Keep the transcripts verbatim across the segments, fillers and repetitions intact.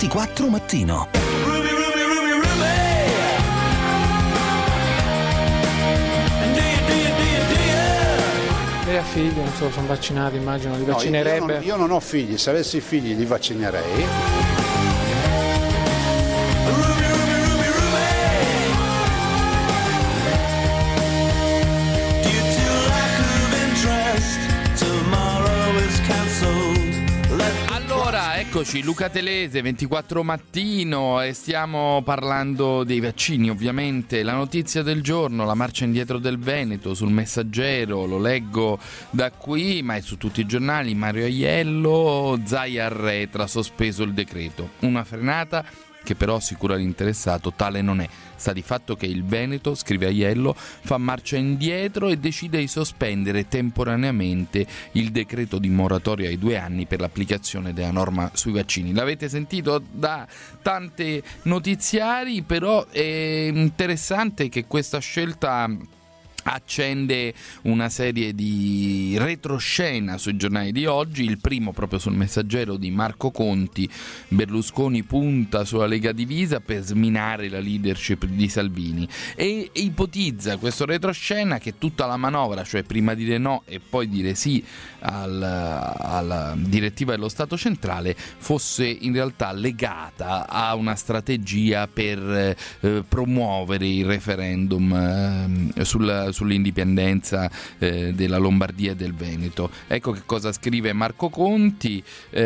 ventiquattro Mattino. Lei ha figli, non so, sono vaccinati, immagino, li No, vaccinerebbe? io non, io non ho figli, se avessi figli li vaccinerei. Allora, eccoci, Luca Telese, ventiquattro Mattino, e stiamo parlando dei vaccini, ovviamente. La notizia del giorno, la marcia indietro del Veneto sul Messaggero, lo leggo da qui, ma è su tutti i giornali. Mario Aiello, Zaia arretra, sospeso il decreto. Una frenata che però assicura l'interessato tale non è. Sta di fatto che il Veneto, scrive Aiello, fa marcia indietro e decide di sospendere temporaneamente il decreto di moratoria ai due anni per l'applicazione della norma sui vaccini. L'avete sentito da tante notiziari, però è interessante che questa scelta accende una serie di retroscena sui giornali di oggi. Il primo proprio sul Messaggero di Marco Conti: Berlusconi punta sulla Lega divisa per sminare la leadership di Salvini, e ipotizza questo retroscena che tutta la manovra, cioè prima dire no e poi dire sì al, alla direttiva dello Stato centrale, fosse in realtà legata a una strategia per eh, promuovere il referendum eh, sul sull'indipendenza eh, della Lombardia e del Veneto. Ecco che cosa scrive Marco Conti.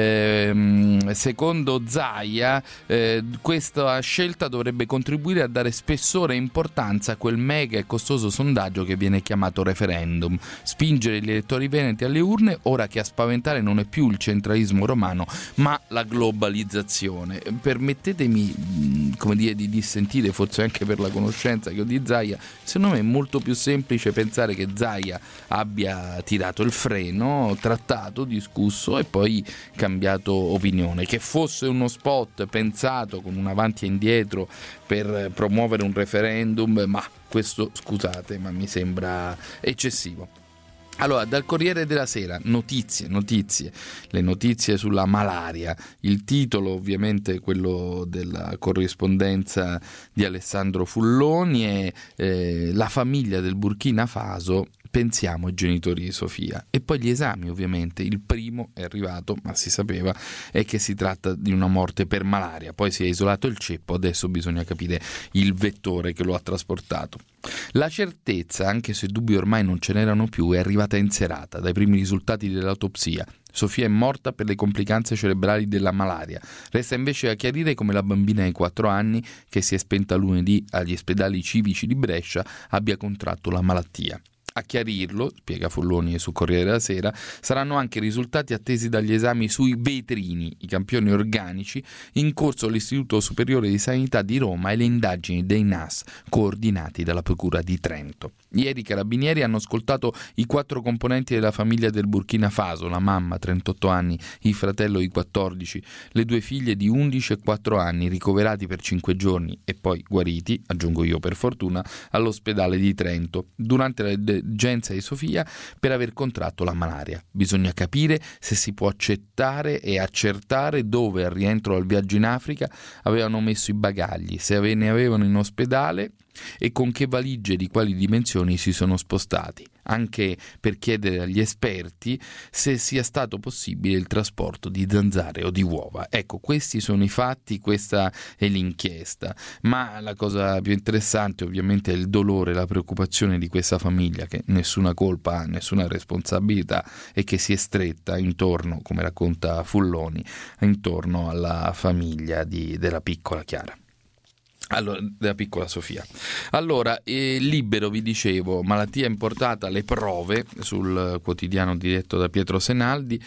Ehm, secondo Zaia, eh, questa scelta dovrebbe contribuire a dare spessore e importanza a quel mega e costoso sondaggio che viene chiamato referendum, spingere gli elettori veneti alle urne, ora che a spaventare non è più il centralismo romano ma la globalizzazione. Permettetemi, come dire, di dissentire, forse anche per la conoscenza che ho di Zaia. Secondo me è molto più semplice pensare che Zaia abbia tirato il freno, trattato, discusso e poi cambiato opinione. Che fosse uno spot pensato con un avanti e indietro per promuovere un referendum, ma questo, scusate, ma mi sembra eccessivo. Allora, dal Corriere della Sera, notizie, notizie, le notizie sulla malaria. Il titolo ovviamente quello della corrispondenza di Alessandro Fulloni è eh, la famiglia del Burkina Faso, pensiamo ai genitori di Sofia. E poi gli esami, ovviamente. Il primo è arrivato, ma si sapeva, è che si tratta di una morte per malaria. Poi si è isolato il ceppo, adesso bisogna capire il vettore che lo ha trasportato. La certezza, anche se dubbi ormai non ce n'erano più, è arrivata in serata dai primi risultati dell'autopsia. Sofia è morta per le complicanze cerebrali della malaria. Resta invece a chiarire come la bambina di quattro anni, che si è spenta lunedì agli ospedali civici di Brescia, abbia contratto la malattia. A chiarirlo, spiega Fulloni su Corriere della Sera, saranno anche i risultati attesi dagli esami sui vetrini, i campioni organici, in corso all'Istituto Superiore di Sanità di Roma, e le indagini dei N A S coordinati dalla Procura di Trento. Ieri i carabinieri hanno ascoltato i quattro componenti della famiglia del Burkina Faso: la mamma, trentotto anni, il fratello di quattordici, le due figlie di undici e quattro anni, ricoverati per cinque giorni e poi guariti, aggiungo io per fortuna, all'ospedale di Trento durante la degenza di Sofia per aver contratto la malaria. Bisogna capire se si può accettare e accertare dove al rientro dal viaggio in Africa avevano messo i bagagli, se ne avevano in ospedale e con che valigie di quali dimensioni si sono spostati, anche per chiedere agli esperti se sia stato possibile il trasporto di zanzare o di uova. Ecco, questi sono i fatti, questa è l'inchiesta, ma la cosa più interessante ovviamente è il dolore, la preoccupazione di questa famiglia che nessuna colpa ha, nessuna responsabilità, e che si è stretta intorno, come racconta Fulloni, intorno alla famiglia di, della piccola Chiara. Allora, della piccola Sofia. Allora, eh, Libero, vi dicevo, malattia importata, le prove, sul quotidiano diretto da Pietro Senaldi.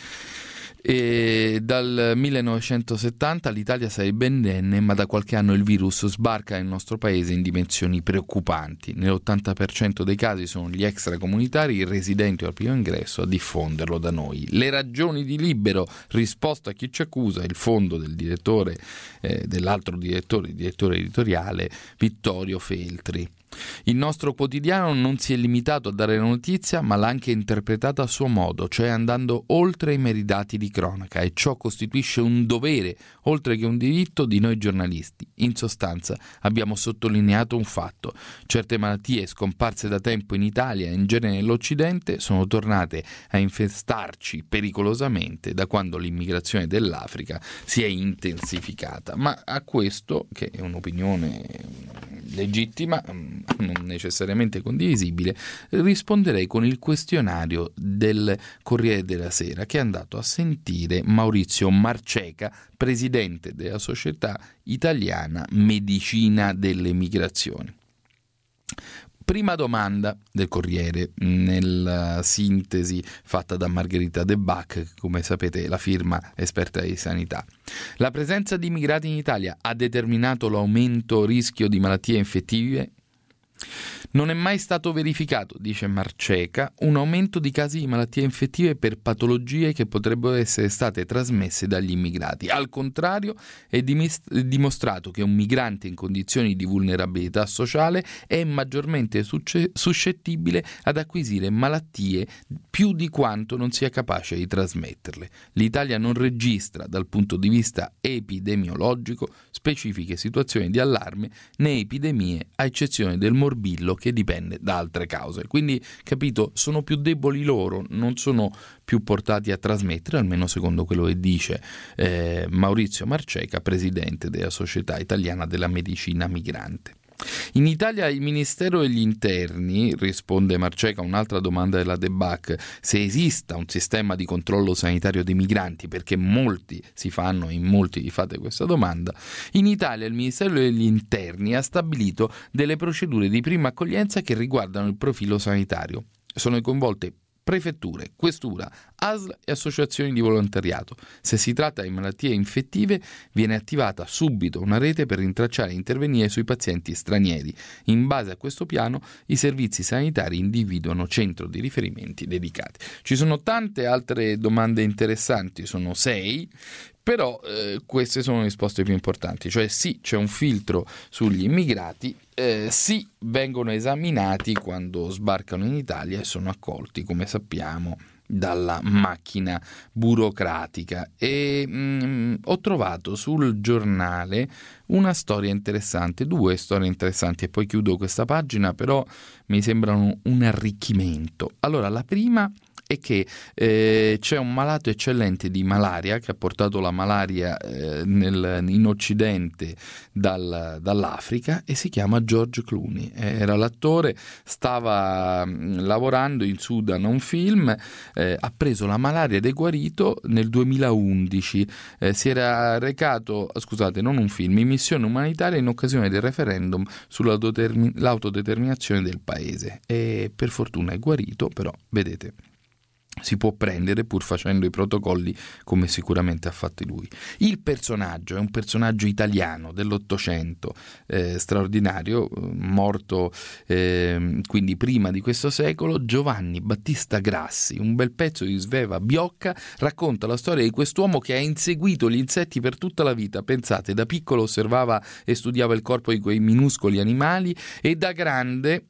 E dal millenovecentosettanta l'Italia sarebbe indenne, ma da qualche anno il virus sbarca nel nostro paese in dimensioni preoccupanti. Nell'ottanta per cento dei casi sono gli extracomunitari, i residenti al primo ingresso, a diffonderlo da noi. Le ragioni di Libero, risposta a chi ci accusa, il fondo del direttore, eh, dell'altro direttore, il direttore editoriale Vittorio Feltri. Il nostro quotidiano non si è limitato a dare la notizia, ma l'ha anche interpretata a suo modo, cioè andando oltre i meri dati di cronaca, e ciò costituisce un dovere, oltre che un diritto, di noi giornalisti. In sostanza, abbiamo sottolineato un fatto: certe malattie scomparse da tempo in Italia e in genere nell'Occidente sono tornate a infestarci pericolosamente da quando l'immigrazione dell'Africa si è intensificata. Ma a questo, che è un'opinione legittima, non necessariamente condivisibile, risponderei con il questionario del Corriere della Sera, che è andato a sentire Maurizio Marceca, presidente della Società Italiana Medicina delle Migrazioni. Prima domanda del Corriere, nella sintesi fatta da Margherita De Bach, che come sapete è la firma esperta di sanità. La presenza di immigrati in Italia ha determinato l'aumento rischio di malattie infettive? Non è mai stato verificato, dice Marceca, un aumento di casi di malattie infettive per patologie che potrebbero essere state trasmesse dagli immigrati. Al contrario, è dimostrato che un migrante in condizioni di vulnerabilità sociale è maggiormente suscettibile ad acquisire malattie più di quanto non sia capace di trasmetterle. L'Italia non registra, dal punto di vista epidemiologico, specifiche situazioni di allarme né epidemie, a eccezione del morbillo, che dipende da altre cause. Quindi, capito, sono più deboli loro, non sono più portati a trasmettere, almeno secondo quello che dice eh, Maurizio Marceca, presidente della Società Italiana della Medicina Migrante. In Italia il Ministero degli Interni, risponde Marceca a un'altra domanda della De Bach, se esista un sistema di controllo sanitario dei migranti, perché molti si fanno, in molti vi fate questa domanda. In Italia il Ministero degli Interni ha stabilito delle procedure di prima accoglienza che riguardano il profilo sanitario. Sono coinvolte prefetture, questura, A S L e associazioni di volontariato. Se si tratta di malattie infettive, viene attivata subito una rete per rintracciare e intervenire sui pazienti stranieri. In base a questo piano, i servizi sanitari individuano centro di riferimenti dedicati. Ci sono tante altre domande interessanti, sono sei, però eh, queste sono le risposte più importanti, cioè sì, c'è un filtro sugli immigrati, eh, sì, vengono esaminati quando sbarcano in Italia e sono accolti, come sappiamo, dalla macchina burocratica. E mh, ho trovato sul giornale una storia interessante, due storie interessanti, e poi chiudo questa pagina, però mi sembrano un arricchimento. Allora, la prima è che eh, c'è un malato eccellente di malaria che ha portato la malaria eh, nel, in Occidente dal, dall'Africa, e si chiama George Clooney. Era l'attore, stava mh, lavorando in Sudan a un film, eh, ha preso la malaria ed è guarito nel duemilaundici. Eh, si era recato, scusate, non un film, in missione umanitaria in occasione del referendum sull'autodeterminazione del paese, e per fortuna è guarito, però vedete, si può prendere pur facendo i protocolli come sicuramente ha fatto lui. Il personaggio è un personaggio italiano dell'Ottocento, eh, straordinario, morto eh, quindi prima di questo secolo. Giovanni Battista Grassi, un bel pezzo di Sveva Biocca, racconta la storia di quest'uomo che ha inseguito gli insetti per tutta la vita. Pensate, da piccolo osservava e studiava il corpo di quei minuscoli animali, e da grande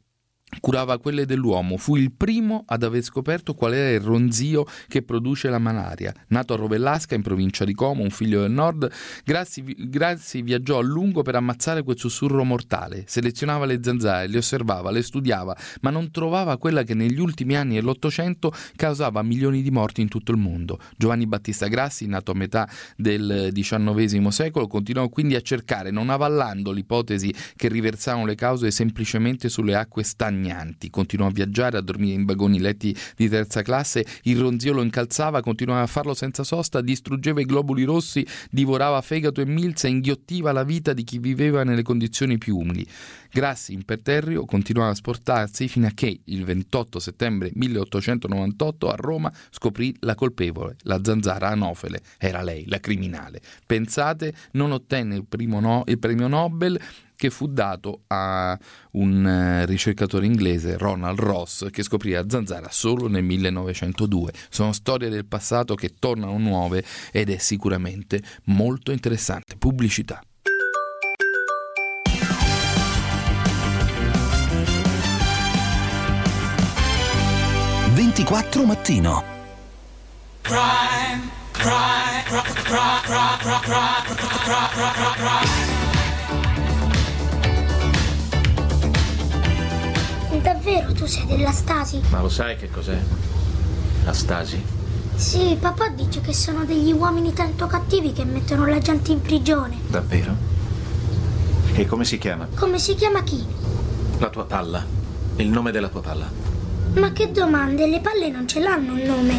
curava quelle dell'uomo. Fu il primo ad aver scoperto qual era il ronzio che produce la malaria. Nato a Rovellasca, in provincia di Como, un figlio del nord, Grassi, Grassi viaggiò a lungo per ammazzare quel sussurro mortale. Selezionava le zanzare, le osservava, le studiava, ma non trovava quella che negli ultimi anni dell'Ottocento causava milioni di morti in tutto il mondo. Giovanni Battista Grassi, nato a metà del diciannovesimo secolo, continuò quindi a cercare, non avallando l'ipotesi che riversavano le cause semplicemente sulle acque stagnanti. Continuò a viaggiare, a dormire in vagoni letti di terza classe, il ronzio lo incalzava, continuava a farlo senza sosta, distruggeva i globuli rossi, divorava fegato e milza, inghiottiva la vita di chi viveva nelle condizioni più umili. Grassi, imperterrito, continuava a sportarsi fino a che il ventotto settembre milleottocentonovantotto a Roma scoprì la colpevole, la zanzara anofele. Era lei, la criminale. Pensate, non ottenne il, primo no, il premio Nobel, che fu dato a un ricercatore inglese, Ronald Ross, che scoprì la zanzara solo nel millenovecentodue. Sono storie del passato che tornano nuove ed è sicuramente molto interessante. Pubblicità. ventiquattro Mattino. Crime, crime, crime, crime, crime, crime, crime, crime. Davvero tu sei della Stasi? Ma lo sai che cos'è? La Stasi? Sì, papà dice che sono degli uomini tanto cattivi che mettono la gente in prigione. Davvero? E come si chiama? Come si chiama chi? La tua palla. Il nome della tua palla. Ma che domande, le palle non ce l'hanno un nome.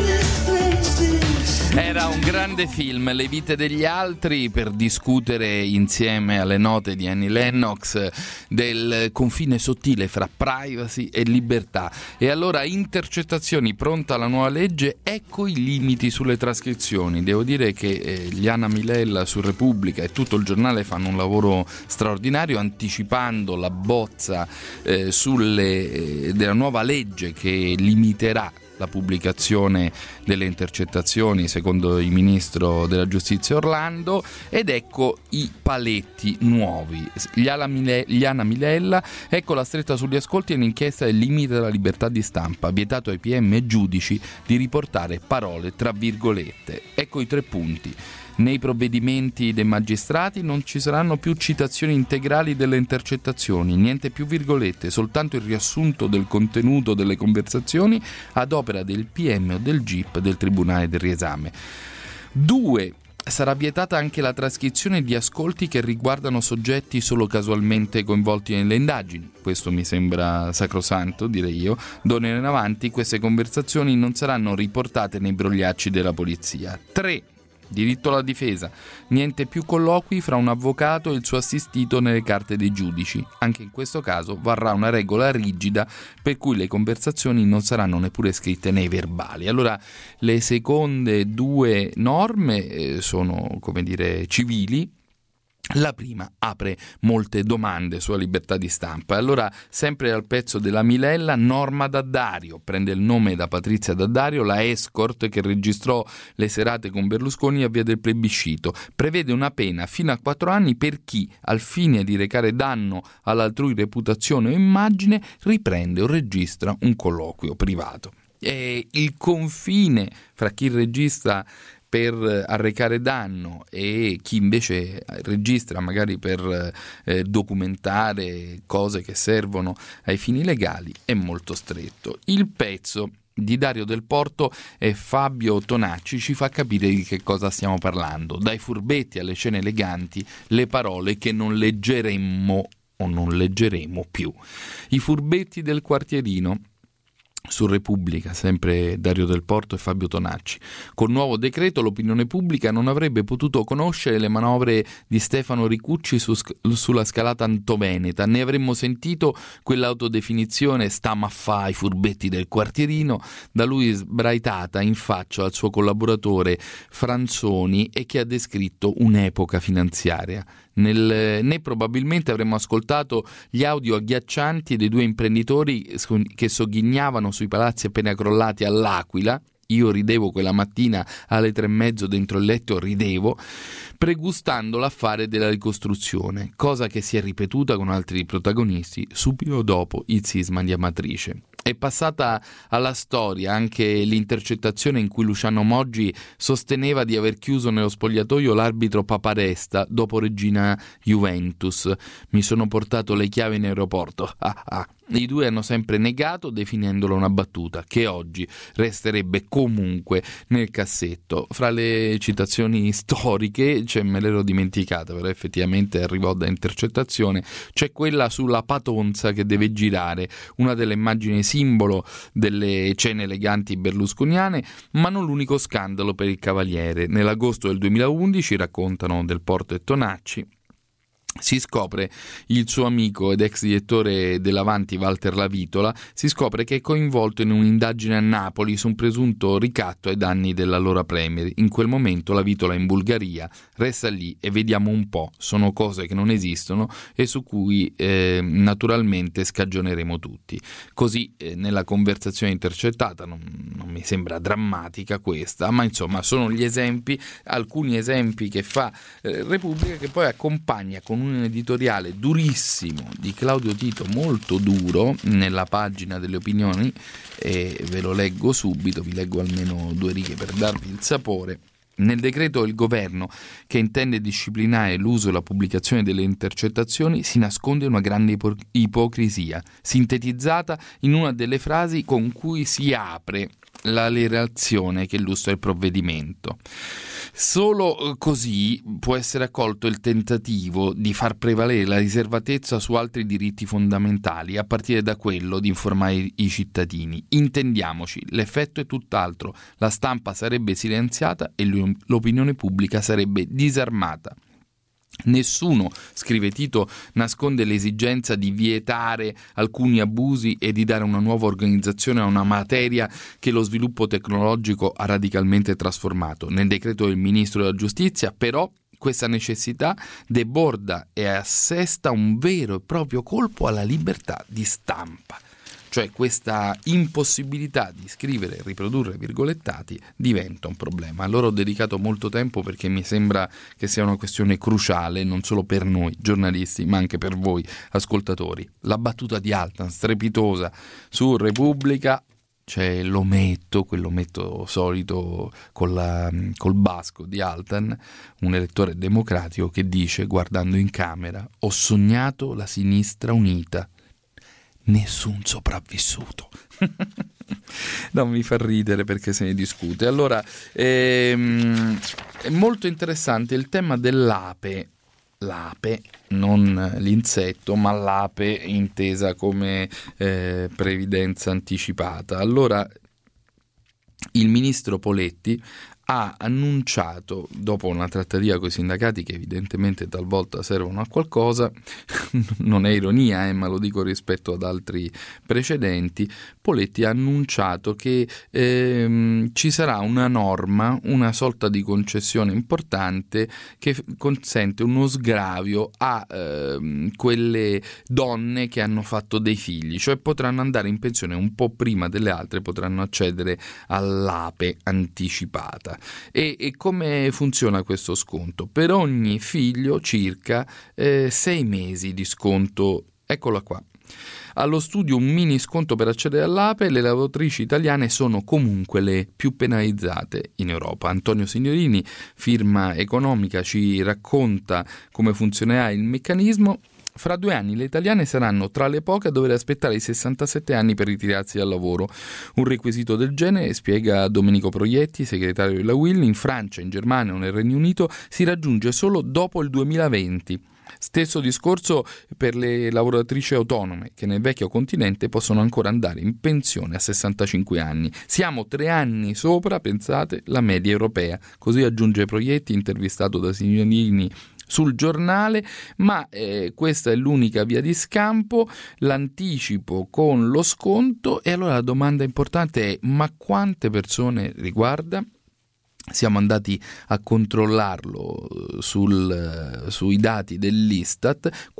Era un grande film, Le vite degli altri, per discutere insieme alle note di Annie Lennox del confine sottile fra privacy e libertà. E allora, intercettazioni, pronta la nuova legge, ecco i limiti sulle trascrizioni. Devo dire che eh, Liana Milella su Repubblica e tutto il giornale fanno un lavoro straordinario, anticipando la bozza eh, sulle, eh, della nuova legge che limiterà la pubblicazione delle intercettazioni secondo il ministro della giustizia Orlando, ed ecco i paletti nuovi. Liana Milella, ecco la stretta sugli ascolti e un'inchiesta del limite della libertà di stampa, vietato ai P M e giudici di riportare parole tra virgolette. Ecco i tre punti. Nei provvedimenti dei magistrati non ci saranno più citazioni integrali delle intercettazioni, niente più virgolette, soltanto il riassunto del contenuto delle conversazioni ad opera del P M o del G I P del Tribunale del Riesame. Due. Sarà vietata anche la trascrizione di ascolti che riguardano soggetti solo casualmente coinvolti nelle indagini. Questo mi sembra sacrosanto, direi io. D'ora in avanti queste conversazioni non saranno riportate nei brogliacci della polizia. Tre. Diritto alla difesa. Niente più colloqui fra un avvocato e il suo assistito nelle carte dei giudici. Anche in questo caso varrà una regola rigida per cui le conversazioni non saranno neppure scritte nei verbali. Allora, le seconde due norme eh, sono, come dire, civili. La prima apre molte domande sulla libertà di stampa. Allora, sempre al pezzo della Milella, Norma D'Addario, prende il nome da Patrizia D'Addario, la escort che registrò le serate con Berlusconi a via del Plebiscito. Prevede una pena fino a quattro anni per chi, al fine di recare danno all'altrui reputazione o immagine, riprende o registra un colloquio privato. E il confine fra chi registra per arrecare danno e chi invece registra magari per eh, documentare cose che servono ai fini legali è molto stretto. Il pezzo di Dario Del Porto e Fabio Tonacci ci fa capire di che cosa stiamo parlando. Dai furbetti alle scene eleganti, le parole che non leggeremmo o non leggeremo più. I furbetti del quartierino. Su Repubblica, sempre Dario Del Porto e Fabio Tonacci. Col nuovo decreto l'opinione pubblica non avrebbe potuto conoscere le manovre di Stefano Ricucci su, sulla scalata antoveneta, ne avremmo sentito quell'autodefinizione "stamma a fa i furbetti del quartierino" da lui sbraitata in faccia al suo collaboratore Franzoni e che ha descritto un'epoca finanziaria. Nel, né probabilmente avremmo ascoltato gli audio agghiaccianti dei due imprenditori che sogghignavano sui palazzi appena crollati all'Aquila. Io ridevo quella mattina alle tre e mezzo dentro il letto, ridevo, pregustando l'affare della ricostruzione, cosa che si è ripetuta con altri protagonisti subito dopo il sisma di Amatrice. È passata alla storia anche l'intercettazione in cui Luciano Moggi sosteneva di aver chiuso nello spogliatoio l'arbitro Paparesta dopo Regina Juventus. Mi sono portato le chiavi in aeroporto. Ah, ah. I due hanno sempre negato, definendolo una battuta che oggi resterebbe comunque nel cassetto. Fra le citazioni storiche, cioè, me l'ero dimenticata, però effettivamente arrivò da intercettazione, c'è quella sulla patonza che deve girare, una delle immagini simbolo delle cene eleganti berlusconiane, ma non l'unico scandalo per il Cavaliere. Nell'agosto del duemilaundici, raccontano Del Porto e Tonacci, si scopre il suo amico ed ex direttore dell'Avanti Walter Lavitola, si scopre che è coinvolto in un'indagine a Napoli su un presunto ricatto ai danni dell'allora premier. In quel momento Lavitola è in Bulgaria, resta lì e vediamo un po', sono cose che non esistono e su cui eh, naturalmente scagioneremo tutti. Così eh, nella conversazione intercettata, non, non mi sembra drammatica questa, ma insomma sono gli esempi, alcuni esempi che fa eh, Repubblica, che poi accompagna con un editoriale durissimo di Claudio Tito, molto duro, nella pagina delle opinioni, e ve lo leggo subito, vi leggo almeno due righe per darvi il sapore. Nel decreto il governo, che intende disciplinare l'uso e la pubblicazione delle intercettazioni, si nasconde una grande ipo- ipocrisia, sintetizzata in una delle frasi con cui si apre la relazione che illustra il provvedimento. Solo così può essere accolto il tentativo di far prevalere la riservatezza su altri diritti fondamentali, a partire da quello di informare i cittadini. Intendiamoci, l'effetto è tutt'altro: la stampa sarebbe silenziata e l'opinione pubblica sarebbe disarmata. Nessuno, scrive Tito, nasconde l'esigenza di vietare alcuni abusi e di dare una nuova organizzazione a una materia che lo sviluppo tecnologico ha radicalmente trasformato. Nel decreto del Ministro della Giustizia, però, questa necessità deborda e assesta un vero e proprio colpo alla libertà di stampa. Cioè questa impossibilità di scrivere e riprodurre virgolettati diventa un problema. Allora ho dedicato molto tempo perché mi sembra che sia una questione cruciale non solo per noi giornalisti ma anche per voi ascoltatori. La battuta di Altan, strepitosa, su Repubblica, c'è l'ometto, quell'ometto solito con la, col basco di Altan, un elettore democratico che dice, guardando in camera: ho sognato la sinistra unita. Nessun sopravvissuto. Non mi fa ridere perché se ne discute. Allora, ehm, è molto interessante il tema dell'ape. L'ape, non l'insetto, ma l'ape intesa come eh, previdenza anticipata. Allora, il ministro Poletti ha annunciato, dopo una trattativa con i sindacati che evidentemente talvolta servono a qualcosa, non è ironia, eh, ma lo dico rispetto ad altri precedenti, Poletti ha annunciato che ehm, ci sarà una norma, una sorta di concessione importante che consente uno sgravio a ehm, quelle donne che hanno fatto dei figli, cioè potranno andare in pensione un po' prima delle altre, potranno accedere all'ape anticipata. E, e come funziona questo sconto? Per ogni figlio circa eh, sei mesi di sconto. Eccola qua. Allo studio un mini sconto per accedere all'ape, le lavoratrici italiane sono comunque le più penalizzate in Europa. Antonio Signorini, firma economica, ci racconta come funzionerà il meccanismo. Fra due anni le italiane saranno tra le poche a dover aspettare i sessantasette anni per ritirarsi dal lavoro. Un requisito del genere, spiega Domenico Proietti, segretario della U I L, in Francia, in Germania o nel Regno Unito si raggiunge solo dopo il duemilaventi. Stesso discorso per le lavoratrici autonome, che nel vecchio continente possono ancora andare in pensione a sessantacinque anni. Siamo tre anni sopra, pensate, la media europea. Così aggiunge Proietti, intervistato da Signorini sul giornale, ma eh, questa è l'unica via di scampo, l'anticipo con lo sconto. E allora la domanda importante è: ma quante persone riguarda? Siamo andati a controllarlo sul, sui dati dell'Istat.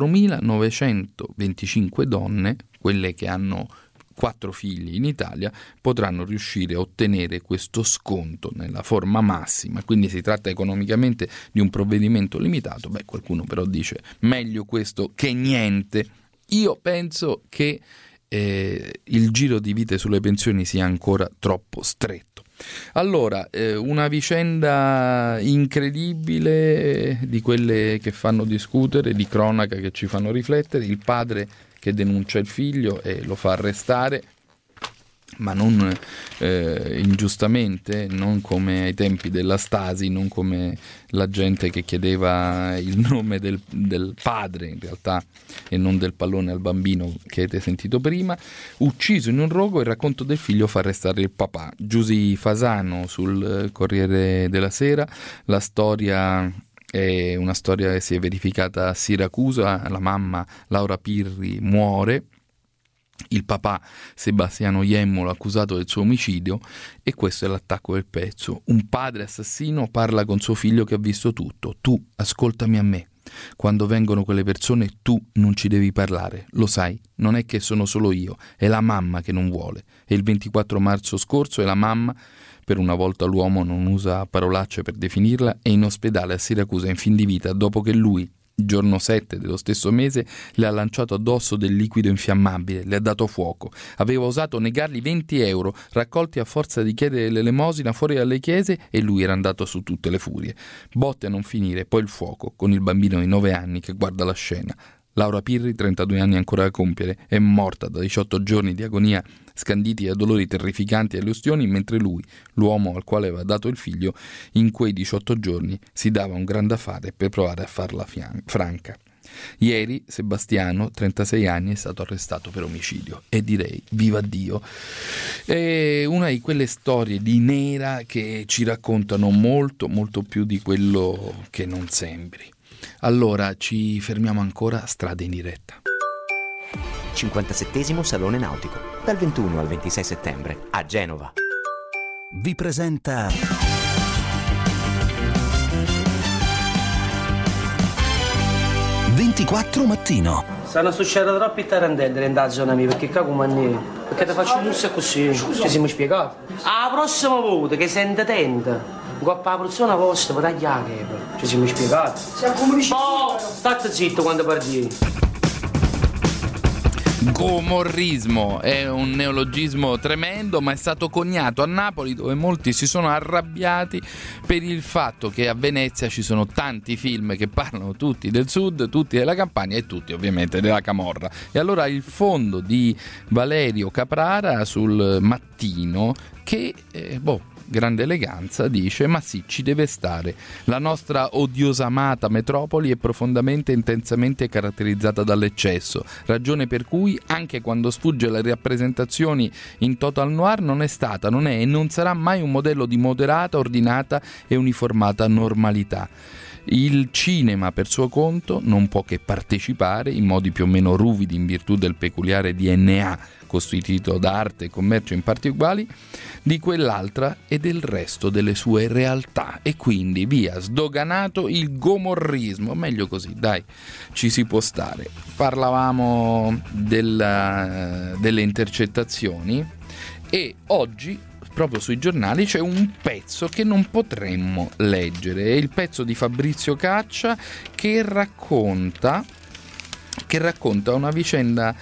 quattromilanovecentoventicinque donne, quelle che hanno quattro figli in Italia, potranno riuscire a ottenere questo sconto nella forma massima. Quindi si tratta economicamente di un provvedimento limitato. Beh, qualcuno però dice meglio questo che niente. Io penso che eh, il giro di vite sulle pensioni sia ancora troppo stretto. Allora, eh, una vicenda incredibile, di quelle che fanno discutere, di cronaca che ci fanno riflettere. Il padre che denuncia il figlio e lo fa arrestare, ma non eh, ingiustamente, non come ai tempi della Stasi, non come la gente che chiedeva il nome del, del padre in realtà e non del pallone al bambino che avete sentito prima. Ucciso in un rogo, il racconto del figlio fa arrestare il papà. Giusy Fasano sul Corriere della Sera. La storia è una storia che si è verificata a Siracusa. La mamma Laura Pirri muore, il papà Sebastiano Iemmolo accusato del suo omicidio, e questo è l'attacco del pezzo. Un padre assassino parla con suo figlio che ha visto tutto. Tu ascoltami a me. Quando vengono quelle persone tu non ci devi parlare, lo sai, non è che sono solo io, è la mamma che non vuole. E il ventiquattro marzo scorso è la mamma, per una volta l'uomo non usa parolacce per definirla, è in ospedale a Siracusa in fin di vita dopo che lui Il giorno sette dello stesso mese le ha lanciato addosso del liquido infiammabile, le ha dato fuoco. Aveva osato negargli venti euro, raccolti a forza di chiedere l'elemosina fuori dalle chiese, e lui era andato su tutte le furie. Botte a non finire, poi il fuoco, con il bambino di nove anni che guarda la scena. Laura Pirri, trentadue anni ancora da compiere, è morta da diciotto giorni di agonia scanditi da dolori terrificanti alle ustioni, mentre lui, l'uomo al quale aveva dato il figlio, in quei diciotto giorni si dava un gran da fare per provare a farla fian- franca. Ieri Sebastiano, trentasei anni, è stato arrestato per omicidio, e direi viva Dio. È una di quelle storie di nera che ci raccontano molto, molto più di quello che non sembri. Allora ci fermiamo ancora, strade in diretta. cinquantasettesimo Salone Nautico, dal ventuno al ventisei settembre a Genova. Vi presenta ventiquattro Mattino. Stanno succedendo troppi tarantelle in da zona mia, perché qua come ne... Perché ti faccio un musso così, ci siamo spiegati. La prossima volta che sente tenta, coppa la persona vostra per tagliare, ci siamo spiegati. Oh, state zitto quando parli. Gomorrismo è un neologismo tremendo, ma è stato coniato a Napoli, dove molti si sono arrabbiati per il fatto che a Venezia ci sono tanti film che parlano tutti del sud, tutti della Campania e tutti ovviamente della camorra. E allora il fondo di Valerio Caprara sul Mattino, che eh, boh grande eleganza, dice: ma sì, ci deve stare. La nostra odiosamata metropoli è profondamente e intensamente caratterizzata dall'eccesso, ragione per cui anche quando sfugge alle rappresentazioni in total noir non è stata, non è e non sarà mai un modello di moderata, ordinata e uniformata normalità. Il cinema, per suo conto, non può che partecipare, in modi più o meno ruvidi in virtù del peculiare D N A costituito da arte e commercio in parti uguali, di quell'altra e del resto delle sue realtà. E quindi via, sdoganato il gomorrismo. Meglio così, dai, ci si può stare. Parlavamo della, delle intercettazioni, e oggi proprio sui giornali c'è un pezzo che non potremmo leggere. È il pezzo di Fabrizio Caccia che racconta che racconta una vicenda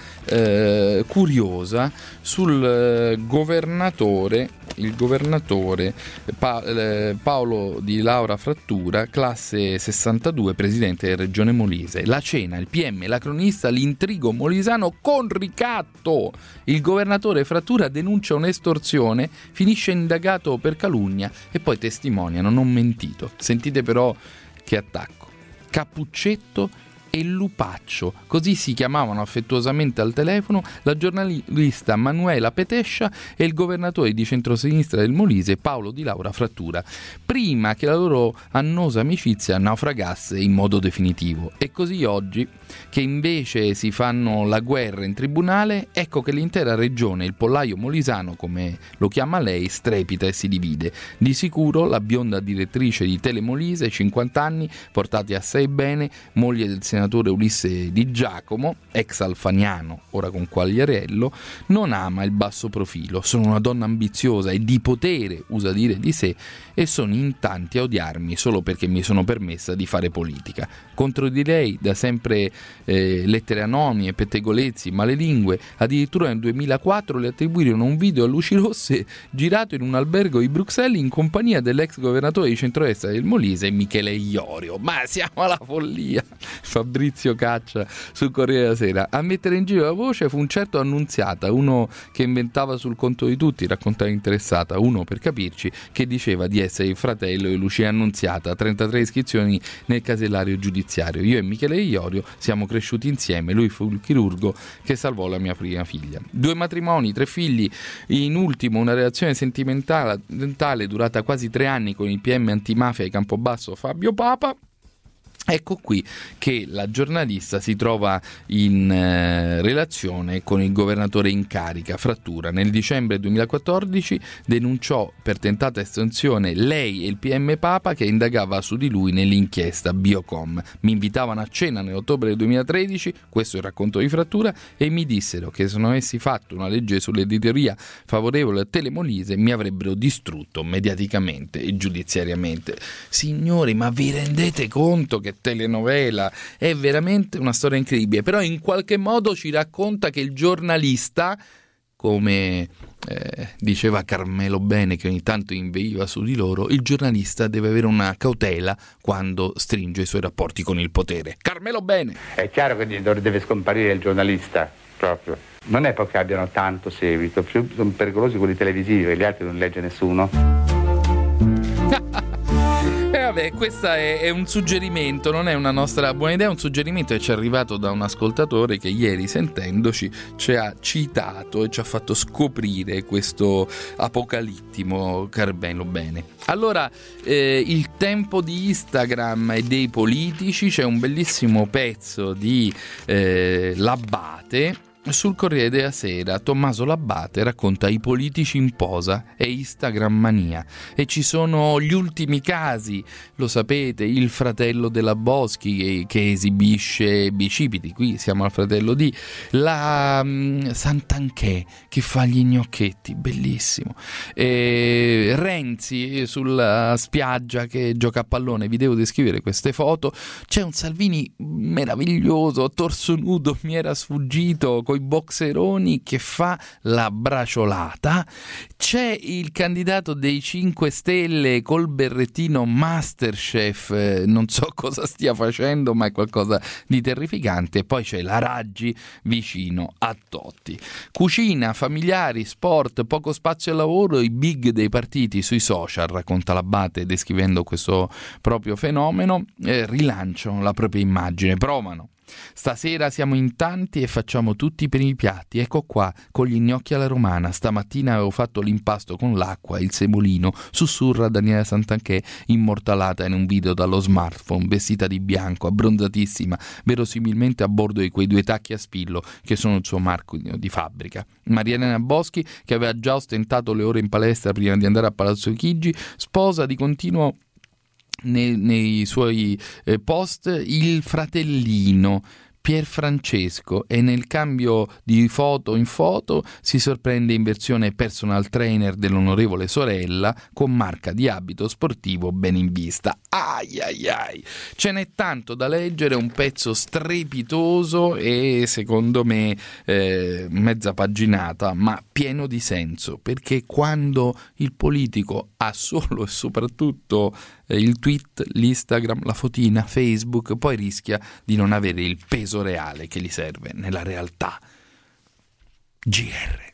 eh, curiosa sul eh, governatore, il governatore pa- eh, Paolo di Laura Frattura, classe sessantadue, presidente della regione Molise. La cena, il P M, la cronista, l'intrigo molisano con ricatto. Il governatore Frattura denuncia un'estorsione, finisce indagato per calunnia e poi testimoniano non mentito. Sentite però che attacco. Cappuccetto e Lupaccio, così si chiamavano affettuosamente al telefono la giornalista Manuela Petescia e il governatore di centrosinistra del Molise Paolo di Laura Frattura, prima che la loro annosa amicizia naufragasse in modo definitivo. E così oggi, che invece si fanno la guerra in tribunale, ecco che l'intera regione, il pollaio molisano come lo chiama lei, strepita e si divide. Di sicuro la bionda direttrice di Telemolise, cinquanta anni, portati assai bene, moglie del senatore Ulisse Di Giacomo, ex alfaniano, ora con Quagliarello, non ama il basso profilo. Sono una donna ambiziosa e di potere, usa dire di sé, e sono in tanti a odiarmi solo perché mi sono permessa di fare politica. Contro di lei da sempre eh, lettere anonime, pettegolezzi, malelingue. Addirittura nel duemilaquattro le attribuirono un video a luci rosse girato in un albergo di Bruxelles in compagnia dell'ex governatore di centrodestra del Molise Michele Iorio. Ma siamo alla follia! Fabrizio Caccia sul Corriere della Sera. A mettere in giro la voce fu un certo Annunziata, uno che inventava sul conto di tutti, raccontava Interessata, uno per capirci che diceva di essere il fratello di Lucia Annunziata, trentatré iscrizioni nel casellario giudiziario. Io e Michele Iorio siamo cresciuti insieme, lui fu il chirurgo che salvò la mia prima figlia. Due matrimoni, tre figli, in ultimo una relazione sentimentale durata quasi tre anni con il P M antimafia di Campobasso Fabio Papa. Ecco qui che la giornalista si trova in eh, relazione con il governatore in carica, Frattura. Nel dicembre duemilaquattordici denunciò per tentata estensione lei e il P M Papa che indagava su di lui nell'inchiesta Biocom. Mi invitavano a cena nell'ottobre del duemilatredici, questo è il racconto di Frattura, e mi dissero che se non avessi fatto una legge sull'editoria favorevole a Telemolise mi avrebbero distrutto mediaticamente e giudiziariamente. Signori, ma vi rendete conto che telenovela, è veramente una storia incredibile, però in qualche modo ci racconta che il giornalista, come eh, diceva Carmelo Bene, che ogni tanto inveiva su di loro, il giornalista deve avere una cautela quando stringe i suoi rapporti con il potere. Carmelo Bene! È chiaro che deve scomparire il giornalista, proprio. Non è perché abbiano tanto seguito, più sono pericolosi quelli televisivi, e gli altri non legge nessuno. E vabbè, questo è, è un suggerimento, non è una nostra buona idea, è un suggerimento che ci è arrivato da un ascoltatore che ieri, sentendoci, ci ha citato e ci ha fatto scoprire questo apocalittimo Carmelo Bene. Allora, eh, il tempo di Instagram e dei politici, c'è un bellissimo pezzo di eh, L'Abbate sul Corriere della Sera. Tommaso L'Abbate racconta i politici in posa e Instagram mania, e ci sono gli ultimi casi, lo sapete, il fratello della Boschi che, che esibisce bicipiti, qui siamo al fratello di la um, Santanchè che fa gli gnocchetti, bellissimo, e Renzi sulla spiaggia che gioca a pallone, vi devo descrivere queste foto, c'è un Salvini meraviglioso, torso nudo, mi era sfuggito, coi boxeroni, che fa la braciolata, c'è il candidato dei cinque Stelle col berrettino Masterchef, eh, non so cosa stia facendo, ma è qualcosa di terrificante, e poi c'è la Raggi vicino a Totti. Cucina, familiari, sport, poco spazio al lavoro, i big dei partiti sui social, racconta L'Abbate descrivendo questo proprio fenomeno, eh, rilanciano la propria immagine, provano. Stasera siamo in tanti e facciamo tutti i primi piatti, ecco qua, con gli gnocchi alla romana, stamattina avevo fatto l'impasto con l'acqua e il semolino, sussurra Daniela Santanchè, immortalata in un video dallo smartphone, vestita di bianco, abbronzatissima, verosimilmente a bordo di quei due tacchi a spillo che sono il suo marchio di fabbrica. Marianna Boschi, che aveva già ostentato le ore in palestra prima di andare a Palazzo Chigi, sposa di continuo Nei, nei suoi eh, post il fratellino Pier Francesco, e nel cambio di foto in foto si sorprende in versione personal trainer dell'onorevole sorella con marca di abito sportivo ben in vista. Ai ai ai, ce n'è tanto da leggere, un pezzo strepitoso e secondo me eh, mezza paginata, ma pieno di senso, perché quando il politico ha solo e soprattutto eh, il tweet, l'Instagram, la fotina, Facebook, poi rischia di non avere il peso reale che gli serve nella realtà. G R